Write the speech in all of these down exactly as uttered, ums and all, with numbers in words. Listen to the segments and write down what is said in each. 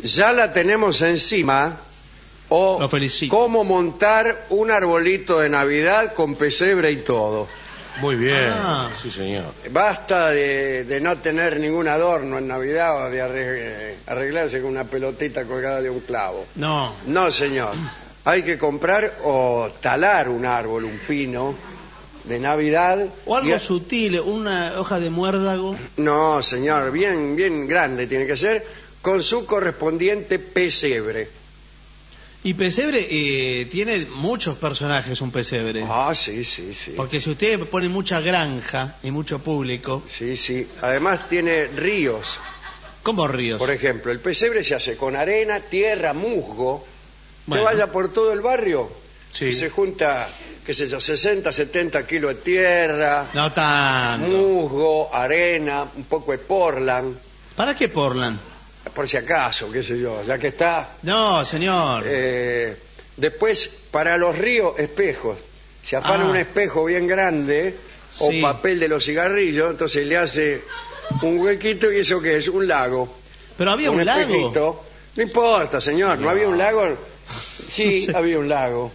ya la tenemos encima. O Lo felicito. cómo montar un arbolito de Navidad con pesebre y todo. Muy bien, Ah. sí señor. Basta de, de no tener ningún adorno en Navidad o de arreg- arreglarse con una pelotita colgada de un clavo. No. No, señor. Hay que comprar o talar un árbol, un pino de Navidad. O algo y- sutil, una hoja de muérdago. No, señor, bien, bien grande tiene que ser, con su correspondiente pesebre. Y pesebre eh, tiene muchos personajes, un pesebre. Ah, sí, sí, sí. Porque si usted pone mucha granja y mucho público, Sí, sí. Además tiene ríos. ¿cómo ríos? Por ejemplo, el pesebre se hace con arena, tierra, musgo. Bueno. Que vaya por todo el barrio Sí. y se junta, qué sé yo, sesenta, setenta kilos de tierra, No tanto. musgo, arena, un poco de portland, ¿Para qué Portland? por si acaso, qué sé yo, ya que está. No, señor. Eh, después, para los ríos, espejos. Se afana Ah. un espejo bien grande o Sí. papel de los cigarrillos, entonces le hace un huequito y eso qué es, un lago. Pero había un, lago. espejito. No importa, señor, no, había un lago. Sí, había un lago.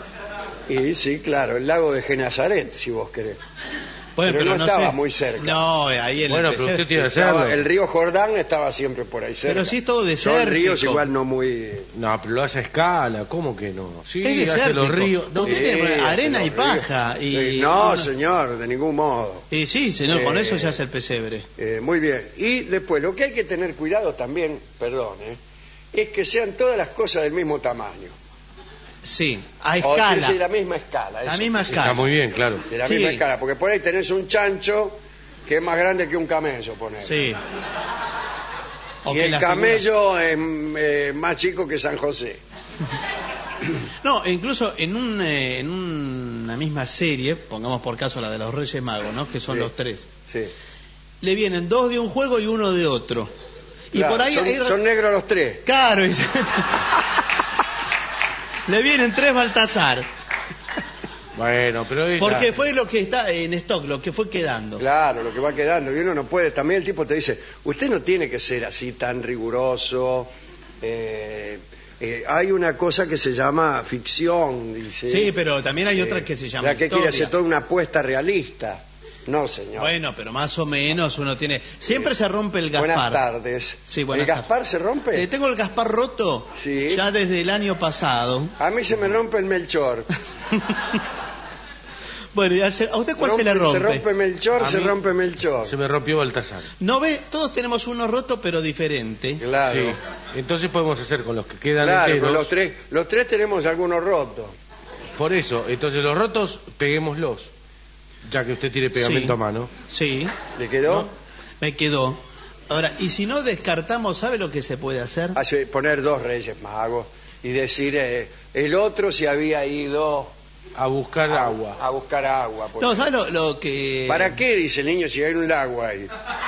Y sí, claro, el lago de Genazaret, si vos querés. Bueno, pero no no estaba sé. muy cerca. No, ahí en Bueno, el pero pesebre. usted tiene que Estaba- hacerlo. el río Jordán estaba siempre por ahí cerca. Pero sí es todo Son desértico. ríos igual no muy... No, pero lo hace a escala, ¿cómo que no? Sí, Es hace los desértico. ríos. No, Usted Sí, tiene que poner hace arena los y ríos. paja. Y... Sí, no, señor, de ningún modo. Y sí, señor, con Eh, eso se hace el pesebre. Eh, muy bien. Y después, lo que hay que tener cuidado también, perdón, eh, es que sean todas las cosas del mismo tamaño. Sí, a O escala. sea, la misma escala. La eso. misma está escala. muy bien, claro. De la Sí. misma escala, porque por ahí tenés un chancho que es más grande que un camello, poner. Sí. O Y que el la camello es eh, más chico que San José. figura- No, incluso en, un, eh, en una misma serie, pongamos por caso la de los Reyes Magos, ¿no? Que son Sí. los tres. Sí. Le vienen dos de un juego y uno de otro. Y Claro, por ahí... son, hay- son negros los tres. Claro. y- Le vienen tres Baltasar. Bueno, pero... esa- Porque fue lo que está en stock, lo que fue quedando. Claro, lo que va quedando. Y uno no puede. También el tipo te dice, usted no tiene que ser así tan riguroso. eh, eh, hay una cosa que se llama ficción, dice. Sí, pero también hay otra Eh, que se llama La que quiere historia. hacer toda una apuesta realista. No, señor. Bueno, pero más o menos uno tiene... Siempre se rompe el Gaspar. Buenas tardes. Sí, buenas ¿El Gaspar se rompe? Eh, tengo el Gaspar roto Sí. ya desde el año pasado. A mí se me rompe el Melchor. Bueno, ¿y a se- a usted cuál se le rompe? Se rompe Melchor, A se mí rompe Melchor. Se me rompió Baltasar. ¿No ve? Todos tenemos uno roto, pero diferente. Claro. Sí. Entonces podemos hacer con los que quedan Claro, enteros. con los tres, los tres tenemos algunos rotos. Por eso, entonces los rotos, peguémoslos. Ya que usted tiene pegamento Sí. a mano. Sí, ¿Le quedó? ¿No? me quedó. Ahora, y si no descartamos, ¿sabe lo que se puede hacer? Hace poner dos Reyes Magos y decir eh, el otro se había ido A buscar a, agua. a buscar agua. por No, ejemplo. ¿sabe lo, lo que...? ¿Para qué? Dice el niño, si hay un lago ahí.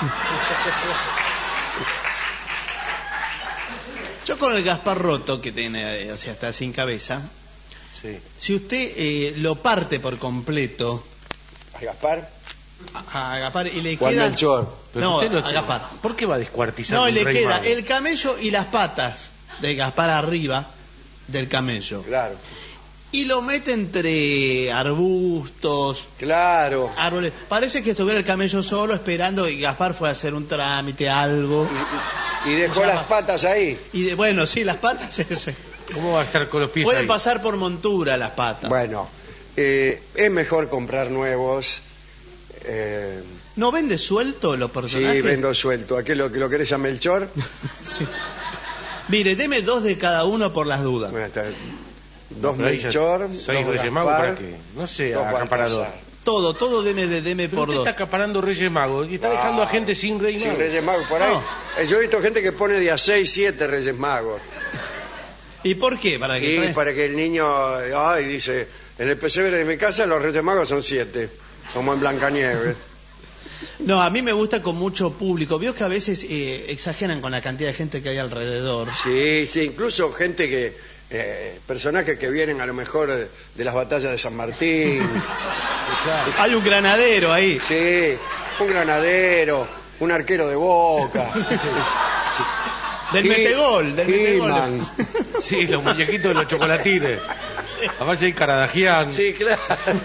Yo con el Gaspar roto, que tiene, eh, o sea, está sin cabeza, Sí. si usted eh, lo parte por completo ¿A Gaspar? a, a Gaspar y le ¿O al queda... Melchor? Pero No, usted lo a está- Gaspar. ¿Por qué va a descuartizar No, un y le rey queda mago? el camello y las patas de Gaspar arriba del camello. Claro, Y lo mete entre arbustos, claro. árboles. Parece que estuviera el camello solo esperando y Gaspar fue a hacer un trámite, algo. Y dejó ¿Cómo se las llama? patas ahí. Y de- bueno, sí, las patas ese. ¿Cómo va a estar con los pies Pueden ahí? pasar por montura las patas. Bueno, eh, es mejor comprar nuevos. Eh, ¿No vende suelto los sí, personajes? vendo suelto. ¿A qué lo, que lo querés a Melchor? Sí. Mire, deme dos de cada uno por las dudas. Bueno, está- dos Pero ahí ya- Melchor, seis dos Reyes Magos, Gaspar, ¿para qué? No sé, dos acaparador. Baltasar. Todo, todo deme de deme Pero por usted dos. está acaparando Reyes Magos y está No. dejando a gente sin Rey Sin Mago. Reyes Magos, por ahí. No. Eh, Yo he visto gente que pone de a seis, siete Reyes Magos. ¿Y por qué? Para que Y trae- para que el niño, ay, dice, en el pesebre de mi casa los Reyes Magos son siete, como en Blancanieves. No, a mí me gusta con mucho público. Veo que a veces eh, exageran con la cantidad de gente que hay alrededor. Sí, sí, incluso gente que, eh, personajes que vienen a lo mejor de, de las batallas de San Martín. Hay un granadero ahí. Sí, un granadero, un arquero de Boca. Del metegol, del metegol. He-Man. Sí, los muñequitos de los chocolatines. A ver si hay Caradagian. Sí, claro.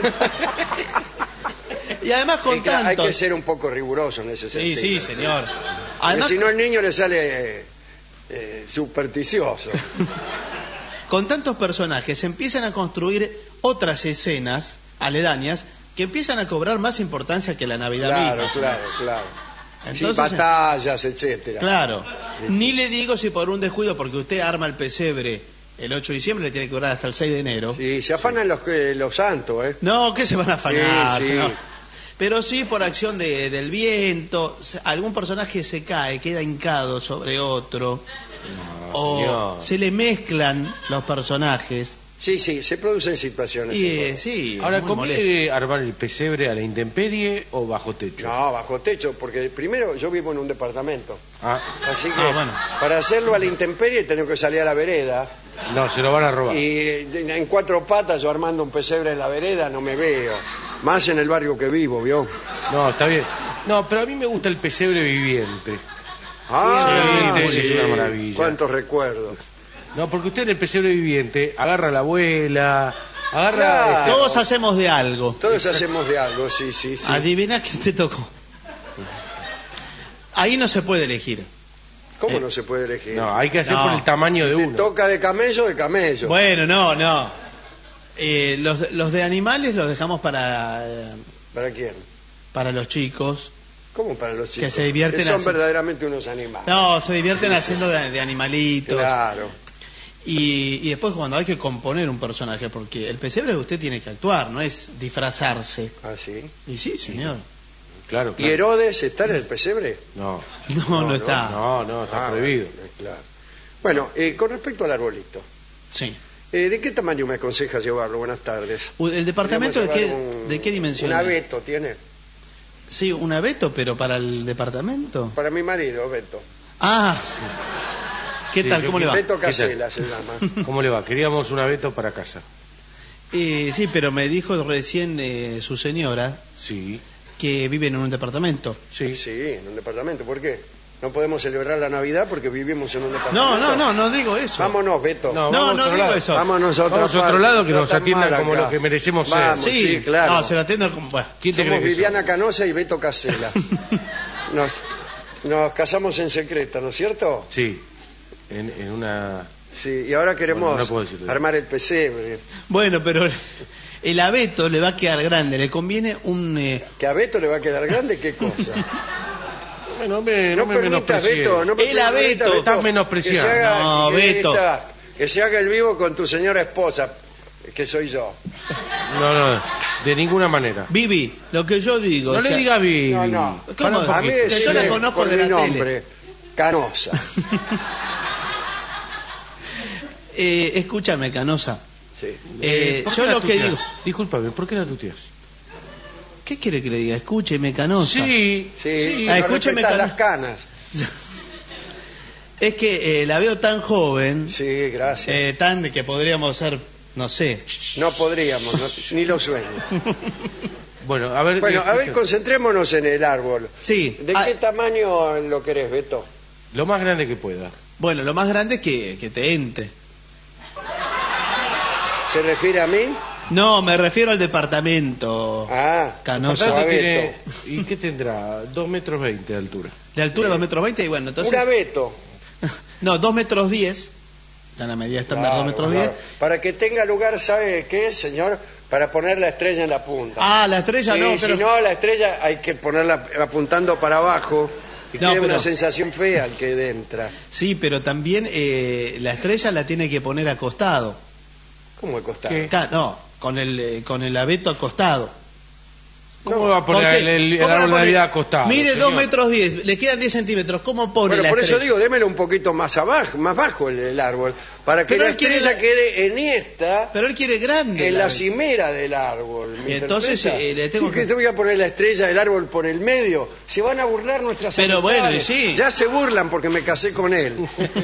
Y además con Y claro, hay tantos... que ser un poco riguroso en ese Sí, sentido. sí, señor. Porque Además, si no, el niño le sale eh, supersticioso. con tantos personajes se empiezan a construir otras escenas aledañas que empiezan a cobrar más importancia que la Navidad Claro, misma. claro, claro. Entonces, sí, batallas, etcétera. Claro. Ni le digo si por un descuido, porque usted arma el pesebre el ocho de diciembre, le tiene que durar hasta el seis de enero. Sí, se afanan los, eh, los santos, ¿eh? No, ¿qué se van a afanar? Sí, sí. señor? Pero sí por acción de, del viento, se- algún personaje se cae, queda hincado sobre otro, o señor. se le mezclan los personajes. Sí, sí, se producen situaciones. Y en eh, todo. sí, Ahora, muy molesto. ¿conviene armar el pesebre a la intemperie o bajo techo? No, bajo techo, porque primero yo vivo en un departamento. Ah, Así que Ah, bueno. para hacerlo a la intemperie tengo que salir a la vereda. no, se lo van a robar. Y eh, en cuatro patas yo armando un pesebre en la vereda no me veo. Más en el barrio que vivo, ¿vio? No, está bien. No, pero a mí me gusta el pesebre viviente. Ah, Sí, es una maravilla. Cuántos recuerdos. No, porque usted en el pesebre viviente agarra a la abuela, agarra... Claro. este, Todos hacemos de algo. Todos hacemos de algo, sí, sí, sí. Adivina quién te tocó. Ahí no se puede elegir. ¿Cómo Eh, no se puede elegir? No, hay que hacer No. por el tamaño de Te uno. toca de camello, de camello. Bueno, no, no. Eh, los, los de animales los dejamos para, eh, ¿Para quién? para los chicos. ¿Cómo para los chicos? se divierten Que son así. verdaderamente unos animales. No, se divierten haciendo de, de animalitos. Claro. Y, y después cuando hay que componer un personaje, porque el pesebre usted tiene que actuar, no es disfrazarse. ¿Ah, sí? Y sí, señor. Claro, ¿Y claro. Herodes está en el pesebre? No, No, no, está. no, no, está Ah, prohibido. bueno, claro. Bueno, eh, con respecto al arbolito, Sí. eh, ¿de qué tamaño me aconseja llevarlo? Buenas tardes. U- ¿El departamento de Podríamos qué, llevar un- de qué dimensión? Un abeto tiene. Sí, un abeto, pero para el departamento. Para mi marido, Beto. Ah, ¿qué Sí, tal? yo ¿Cómo le va? Beto ¿Qué tal? Casela se llama. ¿Cómo le va? Queríamos un abeto para casa. Eh, sí, pero me dijo recién eh, su señora Sí, que vive en un departamento. sí. Sí, en un departamento. ¿Por qué? No podemos celebrar la Navidad porque vivimos en un No, departamento. no, no, no digo eso. Vámonos, Beto. No, No, vamos a no otro digo lado. eso. Vámonos a otra Vamos a otro parte. lado que No nos tan atiendan mal como acá. lo que merecemos ser. Vamos, Sí, sí, claro. No, se lo atiendo como... Bueno. ¿Quién te Somos cree que Viviana sos? Canosa y Beto Casela. Nos, nos casamos en secreto, ¿no es cierto? Sí, en, en una... Sí, y ahora queremos Bueno, no puedo decirlo. armar el pesebre. Bueno, pero el abeto le va a quedar grande, le conviene un... eh, ¿Que a Beto le va a quedar grande? ¿Qué cosa? Bueno, me, no, No me permitas, menosprecies. Beto, no El permitas, abeto. Beto, Estás menospreciando. Que se haga, No, que Beto. esta- que se haga el vivo con tu señora esposa, que soy yo. No, no, de ninguna manera. Vivi, lo que yo digo... No que- le diga Vivi. No, no. ¿Cómo? Para un A mí poquito. Que yo decirle la conozco por de mi la tele. nombre, Canosa. Eh, escúchame, Canosa. Sí. Eh, ¿por qué yo la lo que tuteas? digo... Discúlpame, ¿por qué la tuteas? ¿Qué quiere que le diga? Escúcheme, Canosa. Sí, Sí, sí. Ah, no escúcheme, respetás Cano- las canas. Es que eh, la veo tan joven, Sí, gracias. eh, tan que podríamos ser, no sé... No podríamos, no- ni lo sueño. Bueno, a ver... Bueno, a ver, explica. concentrémonos en el árbol. Sí. ¿De ah, qué tamaño lo querés, Beto? Lo más grande que pueda. bueno, lo más grande es que, que te entre. ¿Se refiere a mí? No, me refiero al departamento. Ah, Canosa. Aparte- Tiene- abeto. ¿Y qué tendrá? Dos metros veinte de altura. De altura dos metros veinte y bueno, entonces... un abeto. No, dos metros diez. Ya la medida estándar Claro, dos metros claro. diez. Para que tenga lugar, ¿sabe qué, señor? Para poner la estrella en la punta. Ah, la estrella Sí, no, si pero... no, la estrella hay que ponerla apuntando para abajo y No, queda pero- una sensación fea al que entra. Sí, pero también eh, la estrella la tiene que poner acostado. ¿Cómo de costado? ¿Qué? Ca- No, con el, eh, con el abeto acostado. ¿Cómo va a poner Porque- el, el- el ¿cómo la árbol de pone? Navidad acostado? Mide señor? dos metros diez, le quedan diez centímetros. ¿Cómo pone Bueno, la por eso estrella? digo, démelo un poquito más abajo, más bajo el, el árbol, para que Pero la él quiere estrella la- quede enhiesta Pero él quiere grande. en la la abeto. cimera del árbol. ¿me Y entonces, interpreta? eh, le tengo Sí, que- que te voy a poner la estrella del árbol por el medio. Se van a burlar nuestras Pero amistades. bueno, y sí. Ya se burlan porque me casé con él.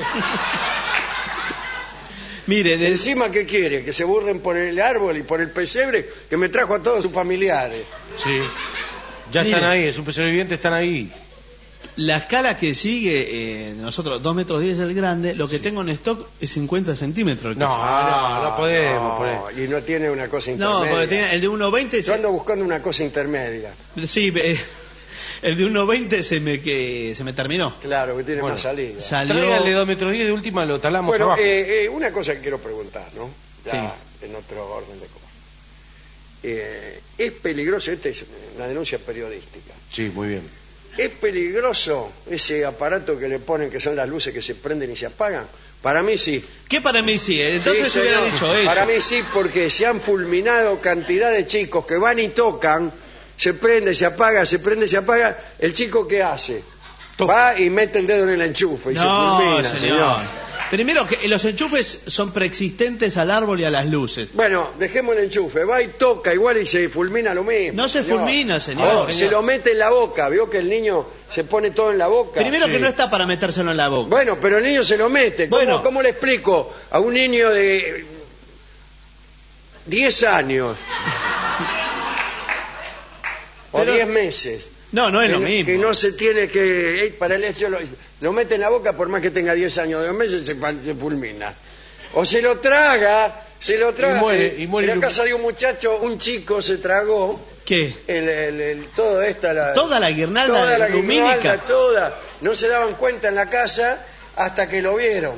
Mire, de- Encima, ¿qué quiere? Que se burlen por el árbol y por el pesebre que me trajo a todos sus familiares. Sí. Ya Mire. están ahí, en su pesebre viviente están ahí. La escala que sigue, eh, nosotros dos metros diez el grande, lo que sí. tengo en stock es cincuenta centímetros. No, no, no podemos. No, podemos. Y no tiene una cosa intermedia. No, porque tiene el de uno veinte... Yo ando buscando una cosa intermedia. Sí, eh, el de uno veinte se me que se me terminó. Claro, que tiene Bueno, más salida. Salió... Tráigale dos metros diez, de última lo talamos Bueno, abajo. eh, eh, una cosa que quiero preguntar, ¿no? Ya Sí. en otro orden de cosas. Eh, es peligroso, esta es una denuncia periodística. Sí, muy bien. ¿Es peligroso ese aparato que le ponen, que son las luces que se prenden y se apagan? Para mí sí. ¿Qué para mí sí? Entonces Sí, se hubiera señor. dicho eso. Para mí sí, porque se han fulminado cantidad de chicos que van y tocan, se prende, se apaga, se prende, se apaga. ¿El chico qué hace? Toca. Va y mete el dedo en el enchufe y No, se fulmina, señor. señor. Primero que los enchufes son preexistentes al árbol y a las luces. Bueno, dejemos el enchufe, va y toca igual y se fulmina lo mismo. No se señor. fulmina, señor. Oh, Señor. se lo mete en la boca, vio que el niño se pone todo en la boca. Primero Sí. que no está para metérselo en la boca. Bueno, pero el niño se lo mete. ¿Cómo, Bueno. ¿cómo le explico a un niño de diez años o Pero- diez meses? No, no es que, lo no- mismo. que no se tiene que... eh, para el hecho lo, lo mete en la boca por más que tenga diez años, dos meses se, pa- se fulmina. O se lo traga, se lo traga. Y muere, y muere en la Lu- casa de un muchacho, un chico se tragó ¿Qué? el, el, el- todo esta... La, Toda la guirnalda toda la lumínica. guirnalda, toda. No se daban cuenta en la casa hasta que lo vieron.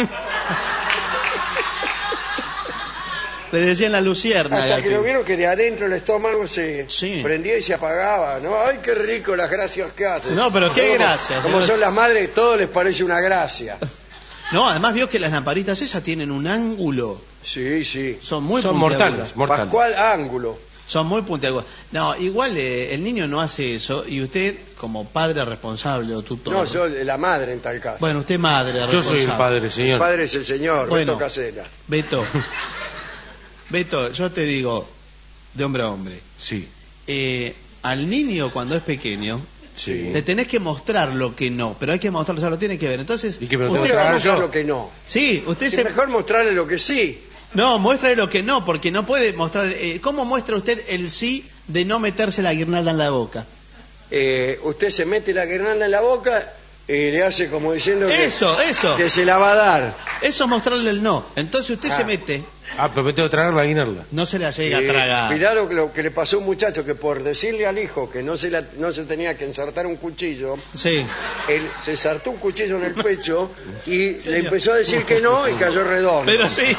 Le decían la lucierna. Hasta que lo vieron que de adentro el estómago se Sí. prendía y se apagaba, ¿no? ¡Ay, qué rico las gracias que hace! No, pero qué Como- gracias, Como señor. son las madres, todo les parece una gracia. No, además vio que las lamparitas esas tienen un ángulo. Sí, sí. Son muy Son puntiagudas. mortales, mortales. Pascual Ángulo. Son muy puntiagudas. No, igual eh, el niño no hace eso y usted como padre responsable o tutor. No, yo la madre en tal caso. Bueno, usted madre Yo responsable. soy el padre, El señor. padre es el señor, Bueno. Beto Casera. Beto. Beto, yo te digo, de hombre a hombre, Sí, eh, al niño cuando es pequeño, sí. le tenés que mostrar lo que no, pero hay que mostrarlo, o sea, lo tiene que ver. Entonces, ¿Y qué, pero Usted tengo que va a hacer mostrar yo? lo que no. sí, usted Es se... mejor mostrarle lo que sí. No, muéstrale lo que no, porque no puede mostrar... eh, ¿Cómo muestra usted el sí de no meterse la guirnalda en la boca? Eh, usted se mete la guirnalda en la boca y le hace como diciendo que, Eso, eso. que se la va a dar. Eso es mostrarle el no. Entonces usted Ah. se mete, Ah, pero me tengo que tragar la guinarda. no se la llega Eh, a tragar. Cuidado que lo que le pasó a un muchacho que por decirle al hijo que no se, la- no se tenía que ensartar un cuchillo, Sí. él se ensartó un cuchillo en el pecho y le empezó a decir que no y cayó redondo. Pero sí.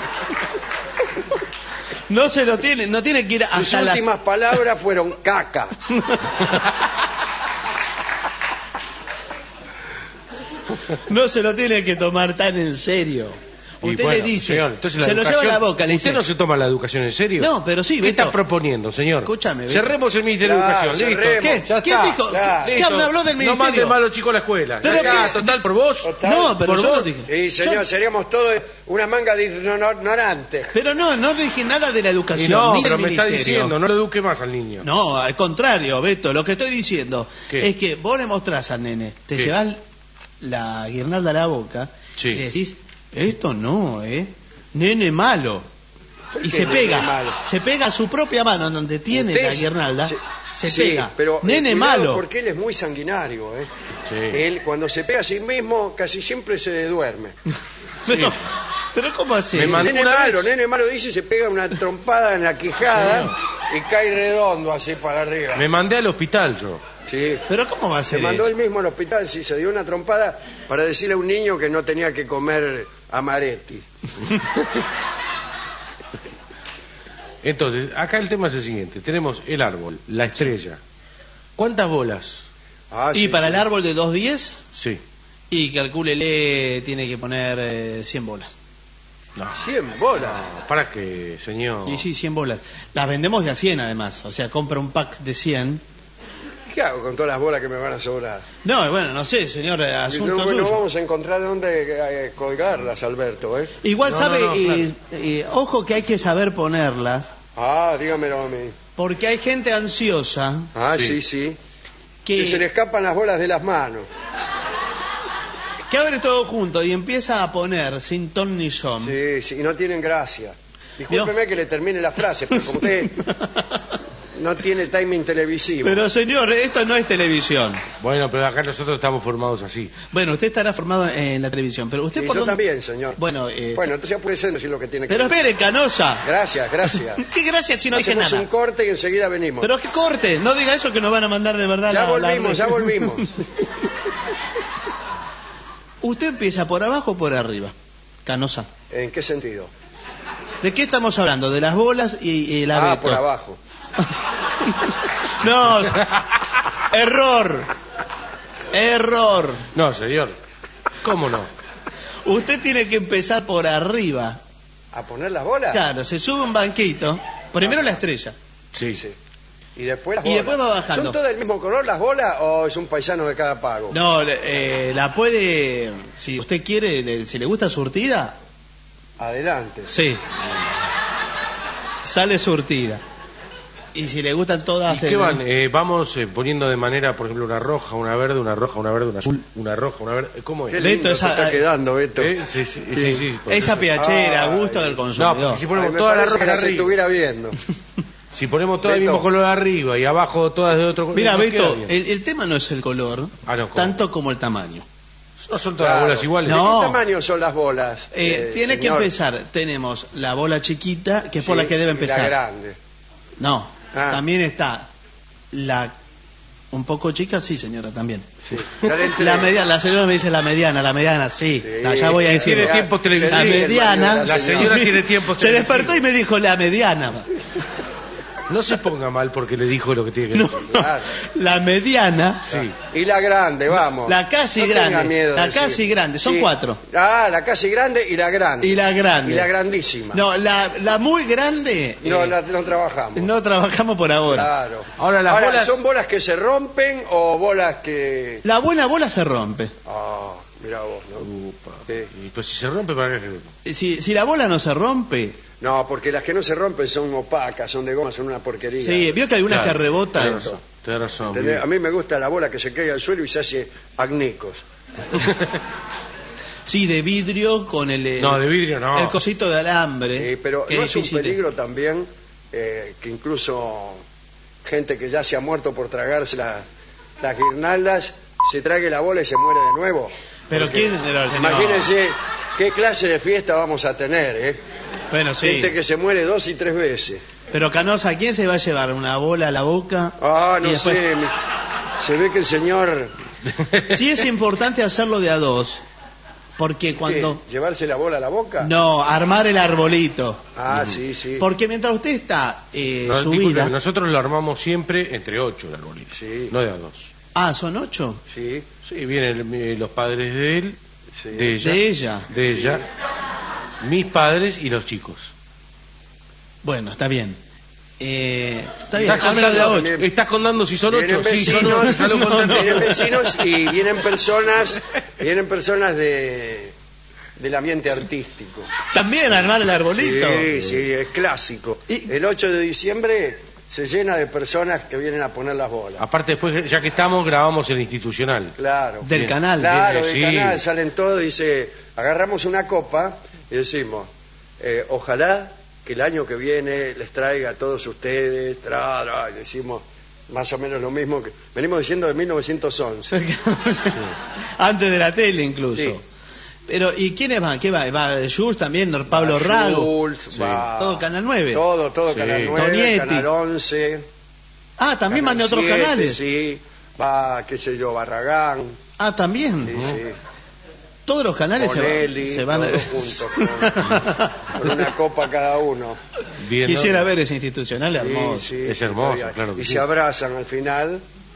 No se lo tiene, no tiene que ir Sus hasta las... últimas palabras fueron caca. No se lo tiene que tomar tan en serio. Y Usted bueno, le dice, señor, entonces la se lo lleva a educación- la boca, le ¿Usted dice... no se toma la educación en serio? No, pero sí, ¿Qué Beto. está proponiendo, señor? Escúchame, Beto. Cerremos el Ministerio Claro, de Educación. Listo. cerremos. ¿Qué? Ya ¿Quién está. dijo? Claro. ¿Qué Listo. habló del No ministerio? manden mal a los chicos a la escuela. Pero Ya está, qué- total, por vos. Total. No, pero por yo vos. no dije... Y señor, yo- seríamos todos una manga de ignorantes. Pero no, no dije nada de la Y educación. no, ni pero del me está ministerio. diciendo, no lo eduque más al niño. No, al contrario, Beto, lo que estoy diciendo ¿Qué? es que vos le mostrás al nene, te ¿Qué? llevas la guirnalda a la boca Sí. y le decís, esto no, ¿eh? Nene malo. Y qué se nene pega, malo? se pega a su propia mano donde tiene Usted la guirnalda, se- se sí, pega. pero, eh, Nene cuidado, malo. porque él es muy sanguinario. ¿eh? Sí. Él cuando se pega a sí mismo casi siempre se duerme. Pero, Sí. pero ¿cómo así? Me mandó Nene una malo, vez. nene malo dice, se pega una trompada en la quijada y cae redondo así para arriba. Me mandé al hospital yo. Sí. Pero ¿cómo va a Se ser mandó eso? él mismo al hospital, sí, se dio una trompada para decirle a un niño que no tenía que comer amaretti. Entonces, acá el tema es el siguiente. Tenemos el árbol, la estrella. ¿Cuántas bolas? Ah, Y sí, para sí. el árbol de dos diez, Sí. y calcúlele, tiene que poner eh, cien bolas. No. cien bolas. ¿Para qué, señor? Y sí, cien bolas. Las vendemos de a cien además, o sea, compra un pack de cien. ¿Qué hago con todas las bolas que me van a sobrar? No, bueno, no sé, señor, eh, Y asunto no, no suyo. vamos a encontrar dónde eh, colgarlas, Alberto, ¿eh? Igual No, sabe, no, no, eh, eh, ojo que hay que saber ponerlas, Ah, dígamelo a mí. porque hay gente ansiosa Ah, sí, Sí. sí. Que se le que, escapan las bolas de las manos. que abre todo junto y empieza a poner sin ton ni son. Sí, sí, y no tienen gracia. Discúlpeme que le termine la frase, pero como usted no tiene timing televisivo. Pero señor, esto no es televisión. Bueno, pero acá nosotros estamos formados así. Bueno, usted estará formado en la televisión, pero usted Y por yo dónde- también, señor. Bueno, eh, Bueno, entonces ya puede ser decir lo que tiene que pero decir. espere, Canosa. Gracias, gracias. Qué gracia si no dije Hacemos nada. un corte y enseguida venimos. Pero qué corte, no diga eso que nos van a mandar de verdad. Ya la- la- volvimos, ya volvimos. Usted empieza por abajo o por arriba, Canosa. ¿En qué sentido? ¿De qué estamos hablando? De las bolas y, y el Ah, abeto. por abajo. No, error. Error. No, señor. ¿Cómo no? Usted tiene que empezar por arriba. ¿A poner las bolas? Claro, se sube un banquito. Primero la estrella. Sí. Sí. Y después las Y bolas. después va bajando. ¿Son todas del mismo color las bolas o es un paisano de cada pago? No, eh, la puede, si usted quiere, le- si le gusta surtida, Adelante. sí. Sale surtida. Y si le gustan ¿Y todas... qué eh, van? Eh, vamos eh, poniendo de manera, por ejemplo, una roja, una verde, una roja, una verde, una azul, una roja, una verde. ¿Cómo Qué es? Beto, lindo te esa- está quedando, Beto. ¿Eh? Sí, sí, sí, sí, por Esa eso. piachera, a Ay. gusto del No, consumidor. porque si Ay, ponemos me todas las parece que rojas las arriba, estuviera viendo. si ponemos todas del Beto. mismo color arriba y abajo todas de otro color, Mira, no queda Beto, bien. el, el tema no es el color, Ah, no, ¿cómo? tanto como el tamaño. No son todas Claro. las bolas iguales. No. ¿De qué tamaño son las bolas? Eh, eh, tiene que señor? empezar, tenemos la bola chiquita, que es por Sí, la que debe y la empezar. grande. No, Ah. también está la un poco chica, sí señora, también. Sí. Ya le entré. La mediana, la señora me dice la mediana, la mediana, sí. Sí. No, ya voy a decir. Tiene tiempo Se televisivo. La ríe el mediana. marido de La señora tiene tiempo Se televisivo. despertó y me dijo la mediana. No se ponga mal porque le dijo lo que tiene que No, decir. Claro. la mediana, Sí. Y la grande, vamos. la casi No tenga grande. miedo de La decir. casi grande, son Sí. cuatro. Ah, la casi grande y la grande. Y la grande. Y la grandísima. No, la, la muy grande. No, eh, la- no trabajamos. no trabajamos por ahora. Claro. Ahora, las bolas- ¿son bolas que se rompen o bolas que...? La buena bola se rompe. Ah, mira vos, ¿no? Upa. Sí. Y pues si se rompe, ¿para qué? Si, si la bola no se rompe, No, porque las que no se rompen son opacas, son de goma, son una porquería. sí, vio que hay unas Claro, que rebotan. tenés razón, tenés razón. ¿Entendés? bien. A mí me gusta la bola que se cae al suelo y se hace agnicos. Sí, de vidrio con el, eh, No, de vidrio no. el cosito de alambre. Eh, pero que no es un difícil de- peligro también eh, que incluso gente que ya se ha muerto por tragarse la- las guirnaldas se trague la bola y se muere de nuevo. Pero Porque quién, pero, señor, Imagínense qué clase de fiesta vamos a tener, ¿eh? Bueno, sí. Gente que se muere dos y tres veces. Pero Canosa, ¿quién se va a llevar una bola a la boca? Ah, no Y después- sé. me- Se ve que el señor... Sí es importante hacerlo de a dos, porque cuando... ¿Qué? ¿Llevarse la bola a la boca? No, armar el arbolito. Ah, sí, sí. Porque mientras usted está eh, No, subida... disculpe, nosotros lo armamos siempre entre ocho el arbolito. Sí. No de a dos. Ah, ¿son ocho? Sí, Sí, vienen eh, los padres de él, sí. de ella, De ella. de ella, mis padres y los chicos. Bueno, está bien. Eh, está bien, Estás háblalo de a contando, ocho. estás contando si son Vienen ocho, sí, son vecinos, ocho, ya lo no, contaste. no. Vienen vecinos y vienen personas, vienen personas de del ambiente artístico. También armar el arbolito. Sí, sí, es clásico. Y- El ocho de diciembre se llena de personas que vienen a poner las bolas. Aparte después, ya que estamos, grabamos el institucional. Claro. Del Bien. canal. Claro, Viene, del sí. canal salen todos, dice, agarramos una copa y decimos, eh, ojalá que el año que viene les traiga a todos ustedes, tra, tra, y decimos más o menos lo mismo que venimos diciendo de mil novecientos once. Antes de la tele incluso. Sí. Pero, ¿y quiénes van? ¿Qué va? ¿Va Jules también? Pablo Rago. Schultz, va- Todo Canal nueve. Todo, todo Sí. Canal nueve, Tonietti. Canal once. Ah, también van de Canal otros siete, canales. Sí, va, qué sé yo, Barragán, Ah, también. sí, sí. Todos los canales se van- Bonelli, se van, todos juntos, con, con una copa cada uno. Bien, ¿no? Quisiera ver ese institucional Sí, hermoso. sí, Es sí, hermoso, todavía. claro que y sí. se abrazan al final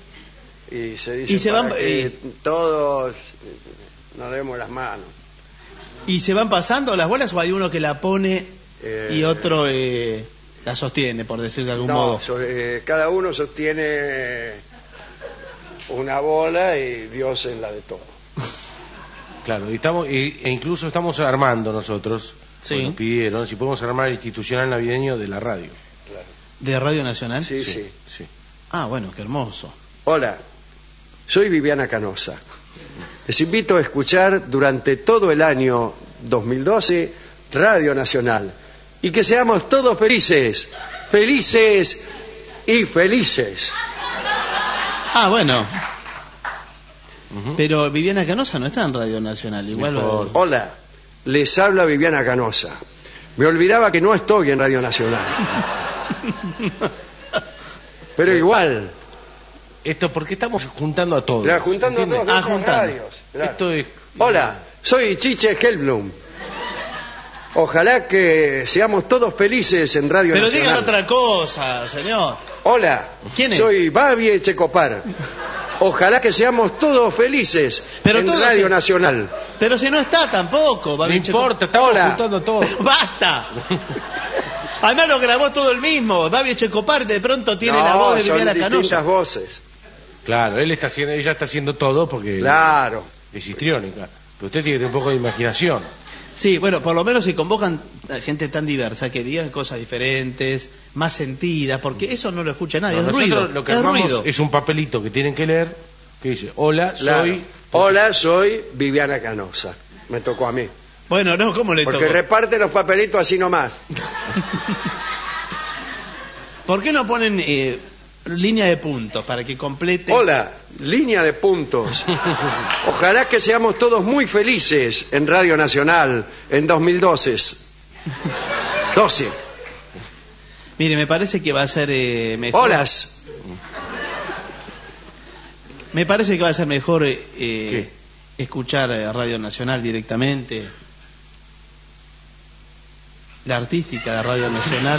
y se dicen Y se para van- que y- todos nos demos las manos. ¿Y se van pasando las bolas o hay uno que la pone Eh, y otro eh, la sostiene, por decir de algún No, modo? so- eh, cada uno sostiene una bola y Dios es la de todo. Claro, y estamos, y- e incluso estamos armando nosotros, Sí. pues nos pidieron, si podemos armar el institucional navideño de la radio. Claro. ¿De Radio Nacional? Sí, sí. sí. Ah, bueno, qué hermoso. Hola, soy Viviana Canosa. Les invito a escuchar durante todo el año dos mil doce Radio Nacional y que seamos todos felices, felices y felices. Ah, bueno. Pero Viviana Canosa no está en Radio Nacional, igual. Mejor. Hola, les habla Viviana Canosa. Me olvidaba que no estoy en Radio Nacional. Pero igual. Esto porque estamos juntando a todos. Claro, juntando a ¿entiende? todos de Ah, otras juntando. radios, claro. Esto es... Hola, soy Chiche Helblum. Ojalá que seamos todos felices en Radio Pero Nacional. digan otra cosa, señor. Hola, ¿Quién es? soy Babi Echecopar. Ojalá que seamos todos felices Pero en todos Radio se- Nacional. Pero si no está tampoco, No Babi Checo- importa, estamos Hola. juntando a todos. ¡Basta! Además lo grabó todo el mismo. Babi Echecopar de pronto tiene No, la voz de son Viviana distintas Canosa. voces. Claro, él está haciendo, ella está haciendo todo porque Claro. es histriónica. Pero usted tiene que tener un poco de imaginación. Sí, bueno, por lo menos si convocan a gente tan diversa que digan cosas diferentes, más sentidas, porque eso no lo escucha nadie, No, es nosotros ruido, lo que es armamos ruido. es un papelito que tienen que leer que dice, hola, Claro. soy... Hola, soy Viviana Canosa. Me tocó a mí. Bueno, no, ¿cómo le Porque tocó? reparte los papelitos así nomás. ¿Por qué no ponen eh, línea de puntos para que complete? Hola, línea de puntos. Ojalá que seamos todos muy felices en Radio Nacional en dos mil doce. doce. Mire, me parece que va a ser eh, mejor. Holas. Me parece que va a ser mejor eh, eh, escuchar eh, Radio Nacional directamente. La artística de Radio Nacional.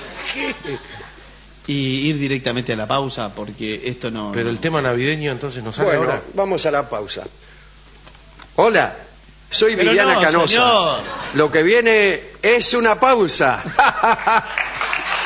Y ir directamente a la pausa, porque esto no... Pero el tema navideño entonces no sale Bueno, ahora. vamos a la pausa. Hola, soy Pero Viviana no, Canosa. señor. Lo que viene es una pausa.